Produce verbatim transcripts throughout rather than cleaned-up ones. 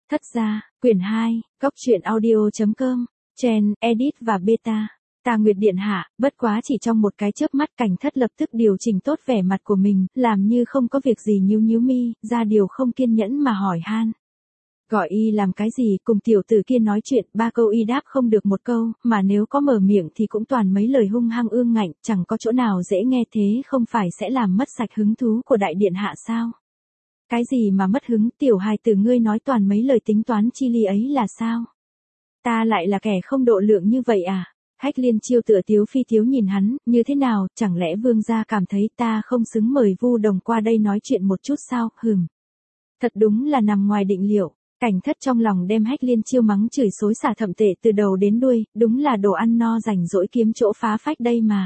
Thất gia, quyển hai, góc truyện audio.com, Chen, Edit và Beta. Tà Nguyệt điện hạ, bất quá chỉ trong một cái chớp mắt Cảnh Thất lập tức điều chỉnh tốt vẻ mặt của mình, làm như không có việc gì nhíu nhíu mi, ra điều không kiên nhẫn mà hỏi han. Gọi y làm cái gì, cùng tiểu tử kia nói chuyện, ba câu y đáp không được một câu, mà nếu có mở miệng thì cũng toàn mấy lời hung hăng ương ngạnh, chẳng có chỗ nào dễ nghe thế không phải sẽ làm mất sạch hứng thú của đại điện hạ sao? Cái gì mà mất hứng, tiểu hài tử ngươi nói toàn mấy lời tính toán chi ly ấy là sao? Ta lại là kẻ không độ lượng như vậy à? Hách Liên Chiêu tựa tiếu phi tiếu nhìn hắn, như thế nào, chẳng lẽ vương gia cảm thấy ta không xứng mời Vu Đồng qua đây nói chuyện một chút sao, hừm. Thật đúng là nằm ngoài định liệu. Cảnh Thất trong lòng đem Hách Liên Chiêu mắng chửi xối xả thậm tệ từ đầu đến đuôi, đúng là đồ ăn no rảnh rỗi kiếm chỗ phá phách đây mà.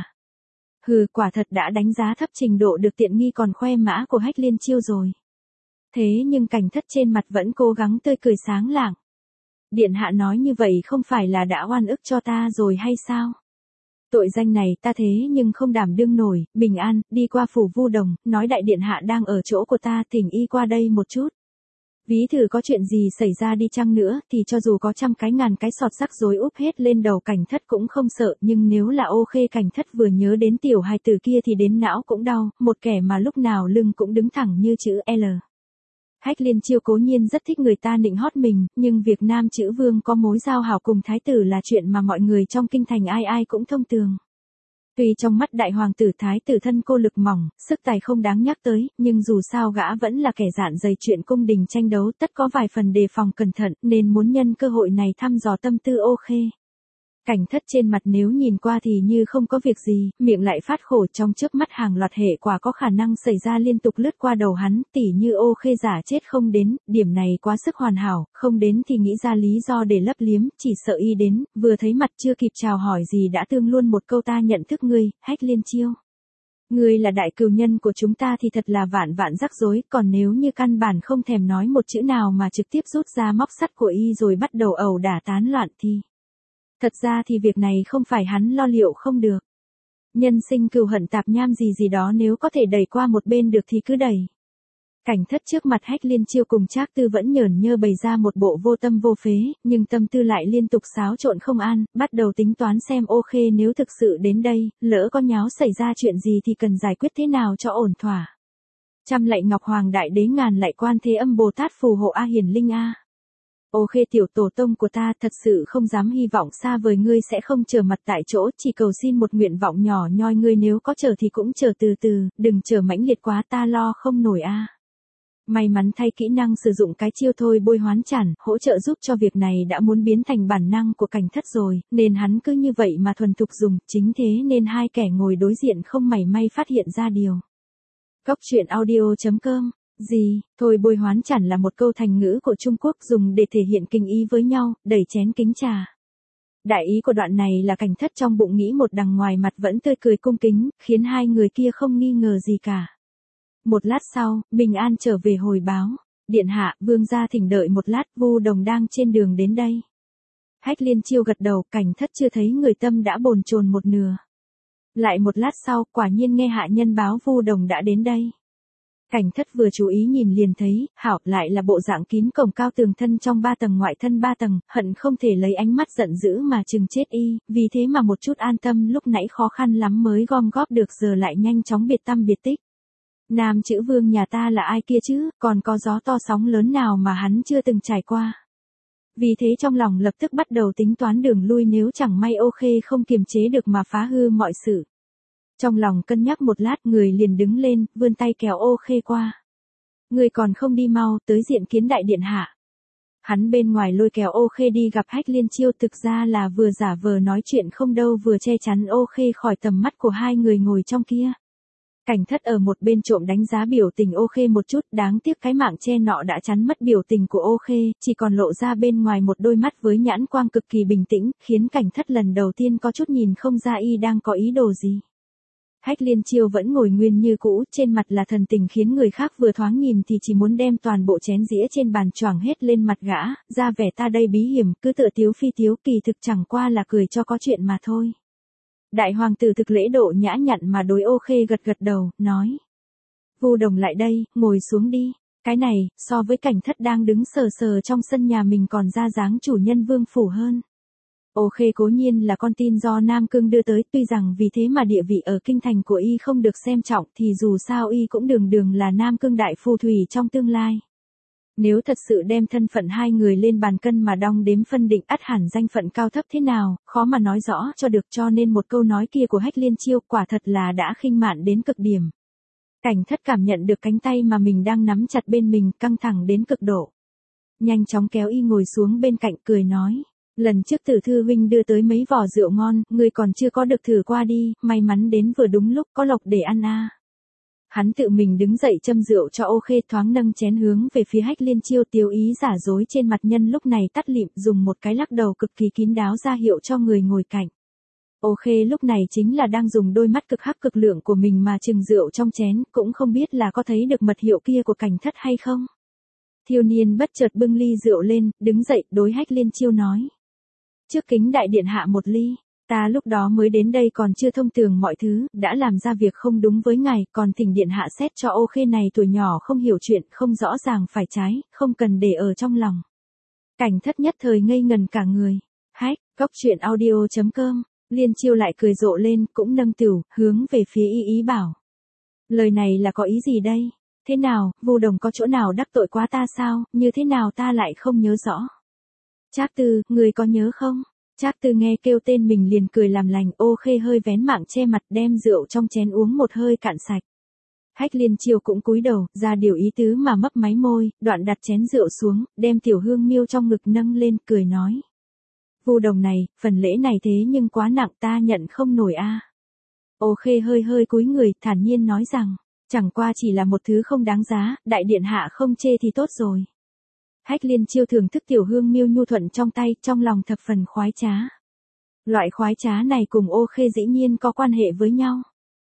Hừ, quả thật đã đánh giá thấp trình độ được tiện nghi còn khoe mã của Hách Liên Chiêu rồi. Thế nhưng Cảnh Thất trên mặt vẫn cố gắng tươi cười sáng lạng. Điện hạ nói như vậy không phải là đã oan ức cho ta rồi hay sao? Tội danh này ta thế nhưng không đảm đương nổi, bình an, đi qua phủ Vu Đồng, nói đại điện hạ đang ở chỗ của ta, thỉnh y qua đây một chút. Ví thử có chuyện gì xảy ra đi chăng nữa, thì cho dù có trăm cái ngàn cái sọt rắc rối úp hết lên đầu Cảnh Thất cũng không sợ, nhưng nếu là Ô Khê Cảnh Thất vừa nhớ đến tiểu hài tử kia thì đến não cũng đau, một kẻ mà lúc nào lưng cũng đứng thẳng như chữ L. Hách Liên Chiêu cố nhiên rất thích người ta nịnh hót mình, nhưng việc nam chữ vương có mối giao hảo cùng thái tử là chuyện mà mọi người trong kinh thành ai ai cũng thông tường. Tuy trong mắt đại hoàng tử thái tử thân cô lực mỏng, sức tài không đáng nhắc tới, nhưng dù sao gã vẫn là kẻ dạn dày chuyện cung đình tranh đấu, tất có vài phần đề phòng cẩn thận, nên muốn nhân cơ hội này thăm dò tâm tư Ô Khê. Cảnh Thất trên mặt nếu nhìn qua thì như không có việc gì, miệng lại phát khổ, trong trước mắt hàng loạt hệ quả có khả năng xảy ra liên tục lướt qua đầu hắn, tỉ như Ô Khê giả chết không đến, điểm này quá sức hoàn hảo, không đến thì nghĩ ra lý do để lấp liếm, chỉ sợ y đến, vừa thấy mặt chưa kịp chào hỏi gì đã tương luôn một câu ta nhận thức ngươi, Hách Liên Chiêu. Ngươi là đại cừu nhân của chúng ta thì thật là vạn vạn rắc rối, còn nếu như căn bản không thèm nói một chữ nào mà trực tiếp rút ra móc sắt của y rồi bắt đầu ẩu đả tán loạn thì... Thật ra thì việc này không phải hắn lo liệu không được. Nhân sinh cừu hận tạp nham gì gì đó nếu có thể đẩy qua một bên được thì cứ đẩy. Cảnh Thất trước mặt Hách Liên Chiêu cùng Trác Tư vẫn nhởn nhơ bày ra một bộ vô tâm vô phế, nhưng tâm tư lại liên tục xáo trộn không an, bắt đầu tính toán xem Ô Khê nếu thực sự đến đây, lỡ có nháo xảy ra chuyện gì thì cần giải quyết thế nào cho ổn thỏa. Trăm lạy Ngọc Hoàng Đại Đế ngàn lạy Quan Thế Âm Bồ Tát phù hộ A Hiền Linh A. Ô Khê tiểu tổ tông của ta, thật sự không dám hy vọng xa vời ngươi sẽ không chờ mặt tại chỗ, chỉ cầu xin một nguyện vọng nhỏ nhoi, ngươi nếu có chờ thì cũng chờ từ từ, đừng chờ mãnh liệt quá ta lo không nổi a. May mắn thay kỹ năng sử dụng cái chiêu thôi bôi hoán chản, hỗ trợ giúp cho việc này đã muốn biến thành bản năng của Cảnh Thất rồi, nên hắn cứ như vậy mà thuần thục dùng, chính thế nên hai kẻ ngồi đối diện không mảy may phát hiện ra điều. Góc truyện audio.com. Gì, thôi bôi hoán chản là một câu thành ngữ của Trung Quốc dùng để thể hiện kinh ý với nhau, đẩy chén kính trà. Đại ý của đoạn này là Cảnh Thất trong bụng nghĩ một đằng ngoài mặt vẫn tươi cười cung kính, khiến hai người kia không nghi ngờ gì cả. Một lát sau, Bình An trở về hồi báo. Điện hạ, vương gia thỉnh đợi một lát, Vu Đồng đang trên đường đến đây. Hách Liên Chiêu gật đầu, Cảnh Thất chưa thấy người tâm đã bồn chồn một nửa. Lại một lát sau, quả nhiên nghe hạ nhân báo Vu Đồng đã đến đây. Cảnh Thất vừa chú ý nhìn liền thấy, hảo, lại là bộ dạng kín cổng cao tường thân trong ba tầng ngoại thân ba tầng, hận không thể lấy ánh mắt giận dữ mà chừng chết y, vì thế mà một chút an tâm lúc nãy khó khăn lắm mới gom góp được giờ lại nhanh chóng biệt tăm biệt tích. Nam chữ vương nhà ta là ai kia chứ, còn có gió to sóng lớn nào mà hắn chưa từng trải qua. Vì thế trong lòng lập tức bắt đầu tính toán đường lui nếu chẳng may Ô Khê không kiềm chế được mà phá hư mọi sự. Trong lòng cân nhắc một lát người liền đứng lên, vươn tay kéo Ô Khê qua. Người còn không đi mau, tới diện kiến đại điện hạ. Hắn bên ngoài lôi kéo Ô Khê đi gặp Hách Liên Chiêu, thực ra là vừa giả vờ nói chuyện không đâu vừa che chắn Ô Khê khỏi tầm mắt của hai người ngồi trong kia. Cảnh Thất ở một bên trộm đánh giá biểu tình Ô Khê một chút, đáng tiếc cái mạng che nọ đã chắn mất biểu tình của Ô Khê, chỉ còn lộ ra bên ngoài một đôi mắt với nhãn quang cực kỳ bình tĩnh, khiến Cảnh Thất lần đầu tiên có chút nhìn không ra y đang có ý đồ gì. Hách Liên Chiêu vẫn ngồi nguyên như cũ, trên mặt là thần tình khiến người khác vừa thoáng nhìn thì chỉ muốn đem toàn bộ chén dĩa trên bàn choàng hết lên mặt gã, ra vẻ ta đây bí hiểm, cứ tựa tiếu phi tiếu, kỳ thực chẳng qua là cười cho có chuyện mà thôi. Đại hoàng tử thực lễ độ nhã nhặn mà đối Ô Khê gật gật đầu, nói. Vu Đồng lại đây, ngồi xuống đi. Cái này, so với Cảnh Thất đang đứng sờ sờ trong sân nhà mình còn ra dáng chủ nhân vương phủ hơn. Ô Khê cố nhiên là con tin do Nam Cương đưa tới, tuy rằng vì thế mà địa vị ở kinh thành của y không được xem trọng thì dù sao y cũng đường đường là Nam Cương đại phù thủy trong tương lai. Nếu thật sự đem thân phận hai người lên bàn cân mà đong đếm phân định ắt hẳn danh phận cao thấp thế nào, khó mà nói rõ cho được, cho nên một câu nói kia của Hách Liên Chiêu quả thật là đã khinh mạn đến cực điểm. Cảnh Thất cảm nhận được cánh tay mà mình đang nắm chặt bên mình căng thẳng đến cực độ. Nhanh chóng kéo y ngồi xuống bên cạnh cười nói. Lần trước Tử Thư huynh đưa tới mấy vò rượu ngon, ngươi còn chưa có được thử qua đi, may mắn đến vừa đúng lúc có lộc để ăn a. Hắn tự mình đứng dậy châm rượu cho Ô Khê, thoáng nâng chén hướng về phía Hách Liên Chiêu, tiêu ý giả dối trên mặt nhân lúc này tắt lịm, dùng một cái lắc đầu cực kỳ kín đáo ra hiệu cho người ngồi cạnh. Ô Khê lúc này chính là đang dùng đôi mắt cực hắc cực lượng của mình mà chừng rượu trong chén, cũng không biết là có thấy được mật hiệu kia của Cảnh Thất hay không. Thiếu niên bất chợt bưng ly rượu lên, đứng dậy đối Hách Liên Chiêu nói. Trước kính đại điện hạ một ly, ta lúc đó mới đến đây còn chưa thông tường mọi thứ, đã làm ra việc không đúng với ngài, còn thỉnh điện hạ xét cho Ô Khê này tuổi nhỏ không hiểu chuyện, không rõ ràng phải trái, không cần để ở trong lòng. Cảnh Thất nhất thời ngây ngần cả người. Hách, góc truyện audio chấm com, Liên Chiêu lại cười rộ lên, cũng nâng tửu, hướng về phía y ý bảo. Lời này là có ý gì đây? Thế nào, Vu Đồng có chỗ nào đắc tội quá ta sao, như thế nào ta lại không nhớ rõ? Trác Tư, người có nhớ không? Trác Tư nghe kêu tên mình liền cười làm lành. Ô Khê hơi vén mạng che mặt, đem rượu trong chén uống một hơi cạn sạch. Hách Liên Chiêu cũng cúi đầu, ra điều ý tứ mà mấp máy môi, đoạn đặt chén rượu xuống, đem Tiểu Hương Miêu trong ngực nâng lên, cười nói. Vu Đồng này, phần lễ này thế nhưng quá nặng, ta nhận không nổi a. Ô Khê hơi hơi cúi người, thản nhiên nói rằng, chẳng qua chỉ là một thứ không đáng giá, đại điện hạ không chê thì tốt rồi. Hách Liên Chiêu thưởng thức Tiểu Hương Miêu nhu thuận trong tay, trong lòng thập phần khoái trá. Loại khoái trá này cùng Ô Khê dĩ nhiên có quan hệ với nhau.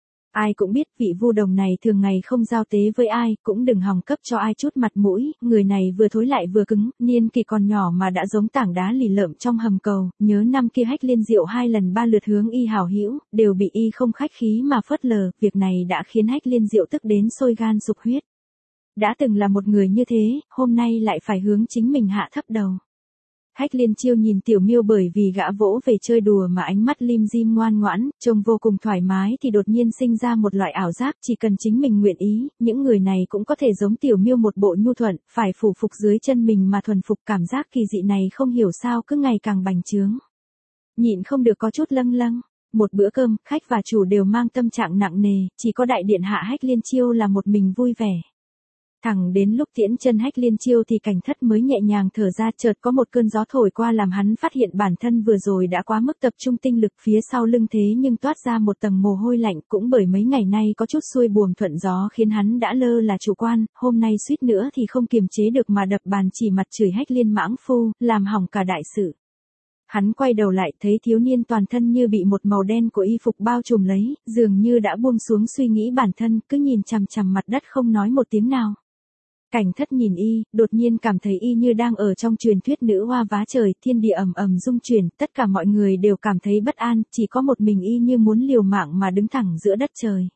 Ai cũng biết vị Vu Đồng này thường ngày không giao tế với ai, cũng đừng hòng cấp cho ai chút mặt mũi, người này vừa thối lại vừa cứng, niên kỳ còn nhỏ mà đã giống tảng đá lì lợm trong hầm cầu, nhớ năm kia Hách Liên Diệu hai lần ba lượt hướng y hảo hữu, đều bị y không khách khí mà phớt lờ, việc này đã khiến Hách Liên Diệu tức đến sôi gan sục huyết. Đã từng là một người như thế, hôm nay lại phải hướng chính mình hạ thấp đầu. Hách Liên Chiêu nhìn Tiểu Miêu bởi vì gã vỗ về chơi đùa mà ánh mắt lim dim ngoan ngoãn, trông vô cùng thoải mái thì đột nhiên sinh ra một loại ảo giác, chỉ cần chính mình nguyện ý, những người này cũng có thể giống Tiểu Miêu một bộ nhu thuận, phải phủ phục dưới chân mình mà thuần phục, cảm giác kỳ dị này không hiểu sao cứ ngày càng bành trướng. Nhịn không được có chút lâng lâng. Một bữa cơm, khách và chủ đều mang tâm trạng nặng nề, chỉ có đại điện hạ Hách Liên Chiêu là một mình vui vẻ. Thẳng đến lúc tiễn chân Hách Liên Chiêu thì Cảnh Thất mới nhẹ nhàng thở ra, chợt có một cơn gió thổi qua làm hắn phát hiện bản thân vừa rồi đã quá mức tập trung tinh lực, phía sau lưng thế nhưng toát ra một tầng mồ hôi lạnh, cũng bởi mấy ngày nay có chút xuôi buồm thuận gió khiến hắn đã lơ là chủ quan, hôm nay suýt nữa thì không kiềm chế được mà đập bàn chỉ mặt chửi Hách Liên mãng phu, làm hỏng cả đại sự. Hắn quay đầu lại thấy thiếu niên toàn thân như bị một màu đen của y phục bao trùm lấy, dường như đã buông xuống suy nghĩ bản thân, cứ nhìn chằm chằm mặt đất không nói một tiếng nào. Cảnh Thất nhìn y, đột nhiên cảm thấy y như đang ở trong truyền thuyết nữ hoa vá trời, thiên địa ầm ầm rung chuyển, tất cả mọi người đều cảm thấy bất an, chỉ có một mình y như muốn liều mạng mà đứng thẳng giữa đất trời.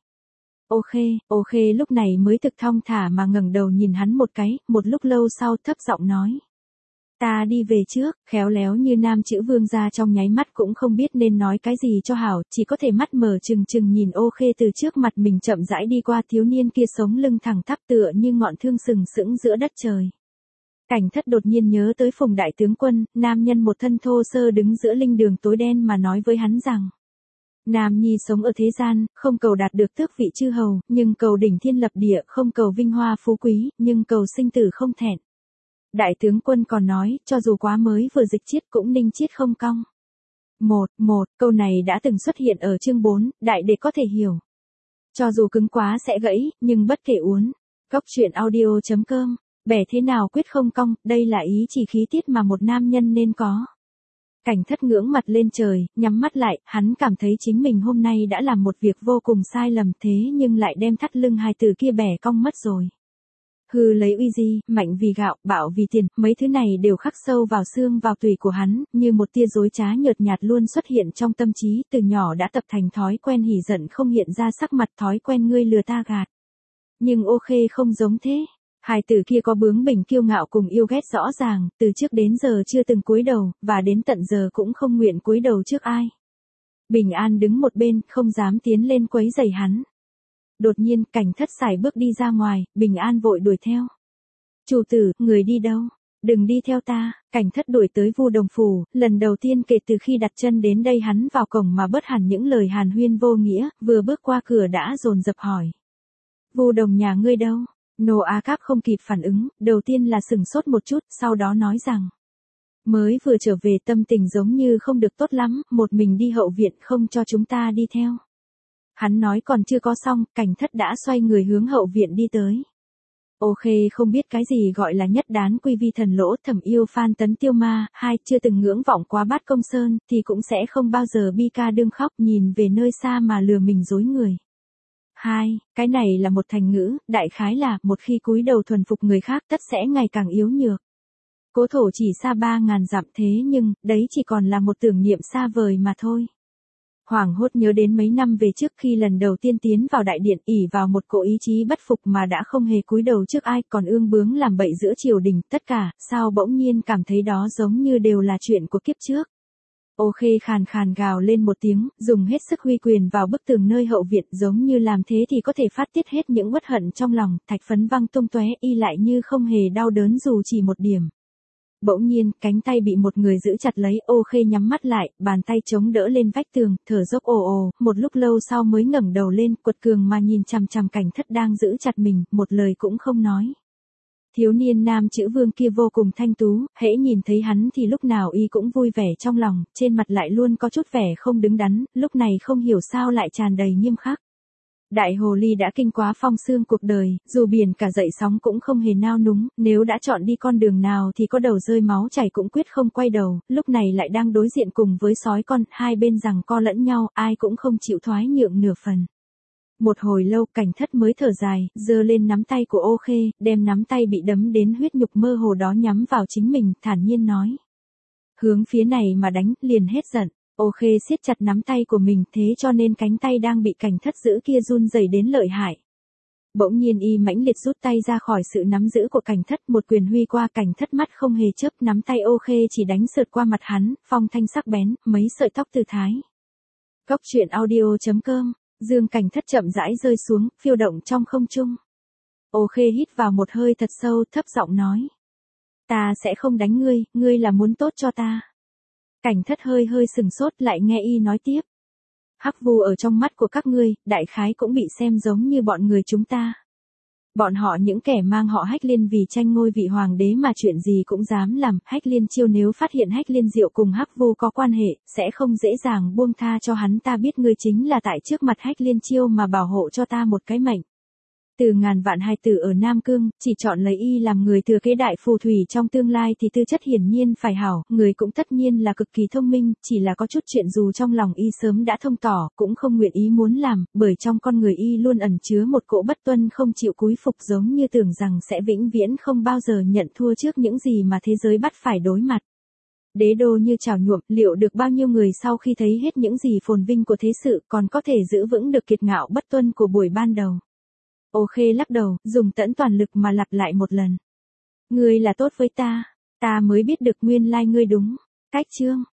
Ô Khê, Ô Khê lúc này mới thực thong thả mà ngẩng đầu nhìn hắn một cái, một lúc lâu sau thấp giọng nói. Ta đi về trước, khéo léo như nam chữ vương gia trong nháy mắt cũng không biết nên nói cái gì cho hảo, chỉ có thể mắt mở trừng trừng nhìn Ô Khê từ trước mặt mình chậm rãi đi qua. Thiếu niên kia sống lưng thẳng tắp tựa như ngọn thương sừng sững giữa đất trời. Cảnh Thất đột nhiên nhớ tới Phùng đại tướng quân, nam nhân một thân thô sơ đứng giữa linh đường tối đen mà nói với hắn rằng. Nam nhi sống ở thế gian, không cầu đạt được tước vị chư hầu, nhưng cầu đỉnh thiên lập địa, không cầu vinh hoa phú quý, nhưng cầu sinh tử không thẹn. Đại tướng quân còn nói, cho dù quá mới vừa dịch chiết cũng ninh chiết không cong. Một, một, câu này đã từng xuất hiện ở chương bốn, đại để có thể hiểu. Cho dù cứng quá sẽ gãy, nhưng bất kể uốn. Góc truyện audio chấm com, bẻ thế nào quyết không cong, đây là ý chỉ khí tiết mà một nam nhân nên có. Cảnh Thất ngưỡng mặt lên trời, nhắm mắt lại, hắn cảm thấy chính mình hôm nay đã làm một việc vô cùng sai lầm, thế nhưng lại đem thắt lưng hai từ kia bẻ cong mất rồi. Hư lấy uy di, mạnh vì gạo, bạo vì tiền, mấy thứ này đều khắc sâu vào xương vào tủy của hắn, như một tia dối trá nhợt nhạt luôn xuất hiện trong tâm trí, từ nhỏ đã tập thành thói quen hỉ giận không hiện ra sắc mặt, thói quen ngươi lừa ta gạt. Nhưng Ô Khê không giống thế. Hài tử kia có bướng bỉnh kiêu ngạo cùng yêu ghét rõ ràng, từ trước đến giờ chưa từng cúi đầu, và đến tận giờ cũng không nguyện cúi đầu trước ai. Bình An đứng một bên, không dám tiến lên quấy rầy hắn. Đột nhiên, Cảnh Thất sải bước đi ra ngoài, Bình An vội đuổi theo. Chủ tử, người đi đâu? Đừng đi theo ta. Cảnh Thất đuổi tới Vu Đồng phủ, lần đầu tiên kể từ khi đặt chân đến đây hắn vào cổng mà bớt hẳn những lời hàn huyên vô nghĩa, vừa bước qua cửa đã dồn dập hỏi. Vu Đồng nhà ngươi đâu? Nô Á Các không kịp phản ứng, đầu tiên là sừng sốt một chút, sau đó nói rằng. Mới vừa trở về tâm tình giống như không được tốt lắm, một mình đi hậu viện không cho chúng ta đi theo. Hắn nói còn chưa có xong, Cảnh Thất đã xoay người hướng hậu viện đi tới. Ô Khê không biết cái gì gọi là nhất đán quy vi thần lỗ, thẩm yêu Phan Tấn Tiêu Ma, hai chưa từng ngưỡng vọng quá Bát Công Sơn, thì cũng sẽ không bao giờ bi ca đương khóc nhìn về nơi xa mà lừa mình dối người. Hai, cái này là một thành ngữ, đại khái là một khi cúi đầu thuần phục người khác tất sẽ ngày càng yếu nhược. Cố Thổ chỉ xa ba ngàn dặm thế nhưng, đấy chỉ còn là một tưởng niệm xa vời mà thôi. Hoảng hốt nhớ đến mấy năm về trước khi lần đầu tiên tiến vào đại điện ỷ vào một cỗ ý chí bất phục mà đã không hề cúi đầu trước ai còn ương bướng làm bậy giữa triều đình, tất cả, sao bỗng nhiên cảm thấy đó giống như đều là chuyện của kiếp trước. Ô Khê khàn khàn gào lên một tiếng, dùng hết sức huy quyền vào bức tường nơi hậu viện giống như làm thế thì có thể phát tiết hết những uất hận trong lòng, thạch phấn văng tung tóe y lại như không hề đau đớn dù chỉ một điểm. Bỗng nhiên, cánh tay bị một người giữ chặt lấy, Ô Khê nhắm mắt lại, bàn tay chống đỡ lên vách tường, thở dốc ồ ồ, một lúc lâu sau mới ngẩng đầu lên, quật cường mà nhìn chằm chằm Cảnh Thất đang giữ chặt mình, một lời cũng không nói. Thiếu niên nam chữ Vương kia vô cùng thanh tú, hễ nhìn thấy hắn thì lúc nào y cũng vui vẻ trong lòng, trên mặt lại luôn có chút vẻ không đứng đắn, lúc này không hiểu sao lại tràn đầy nghiêm khắc. Đại hồ ly đã kinh quá phong sương cuộc đời, dù biển cả dậy sóng cũng không hề nao núng, nếu đã chọn đi con đường nào thì có đầu rơi máu chảy cũng quyết không quay đầu, lúc này lại đang đối diện cùng với sói con, hai bên giằng co lẫn nhau, ai cũng không chịu thoái nhượng nửa phần. Một hồi lâu Cảnh Thất mới thở dài, giơ lên nắm tay của Ô Khê, đem nắm tay bị đấm đến huyết nhục mơ hồ đó nhắm vào chính mình, thản nhiên nói. Hướng phía này mà đánh, liền hết giận. Ô Khê siết chặt nắm tay của mình thế cho nên cánh tay đang bị Cảnh Thất giữ kia run rẩy đến lợi hại. Bỗng nhiên y mãnh liệt rút tay ra khỏi sự nắm giữ của Cảnh Thất, một quyền huy qua, Cảnh Thất mắt không hề chớp, nắm tay Ô Khê chỉ đánh sượt qua mặt hắn, phong thanh sắc bén, mấy sợi tóc từ thái. Cốc truyện audio chấm com, dương Cảnh Thất chậm rãi rơi xuống, phiêu động trong không trung. Ô Khê hít vào một hơi thật sâu, thấp giọng nói. Ta sẽ không đánh ngươi, ngươi là muốn tốt cho ta. Cảnh Thất hơi hơi sừng sốt lại nghe y nói tiếp. Hắc Vu ở trong mắt của các ngươi, đại khái cũng bị xem giống như bọn người chúng ta. Bọn họ những kẻ mang họ Hách Liên vì tranh ngôi vị hoàng đế mà chuyện gì cũng dám làm, Hách Liên Chiêu nếu phát hiện Hách Liên Diệu cùng Hắc Vu có quan hệ, sẽ không dễ dàng buông tha cho hắn, ta biết ngươi chính là tại trước mặt Hách Liên Chiêu mà bảo hộ cho ta một cái mệnh. Từ ngàn vạn hài tử ở Nam Cương, chỉ chọn lấy y làm người thừa kế đại phù thủy trong tương lai thì tư chất hiển nhiên phải hảo, người cũng tất nhiên là cực kỳ thông minh, chỉ là có chút chuyện dù trong lòng y sớm đã thông tỏ, cũng không nguyện ý muốn làm, bởi trong con người y luôn ẩn chứa một cỗ bất tuân không chịu cúi phục giống như tưởng rằng sẽ vĩnh viễn không bao giờ nhận thua trước những gì mà thế giới bắt phải đối mặt. Đế đô như chảo nhuộm, liệu được bao nhiêu người sau khi thấy hết những gì phồn vinh của thế sự còn có thể giữ vững được kiệt ngạo bất tuân của buổi ban đầu. Ô Khê lắc đầu, dùng tẫn toàn lực mà lặp lại một lần. Ngươi là tốt với ta, ta mới biết được nguyên lai ngươi đúng. Cách chương.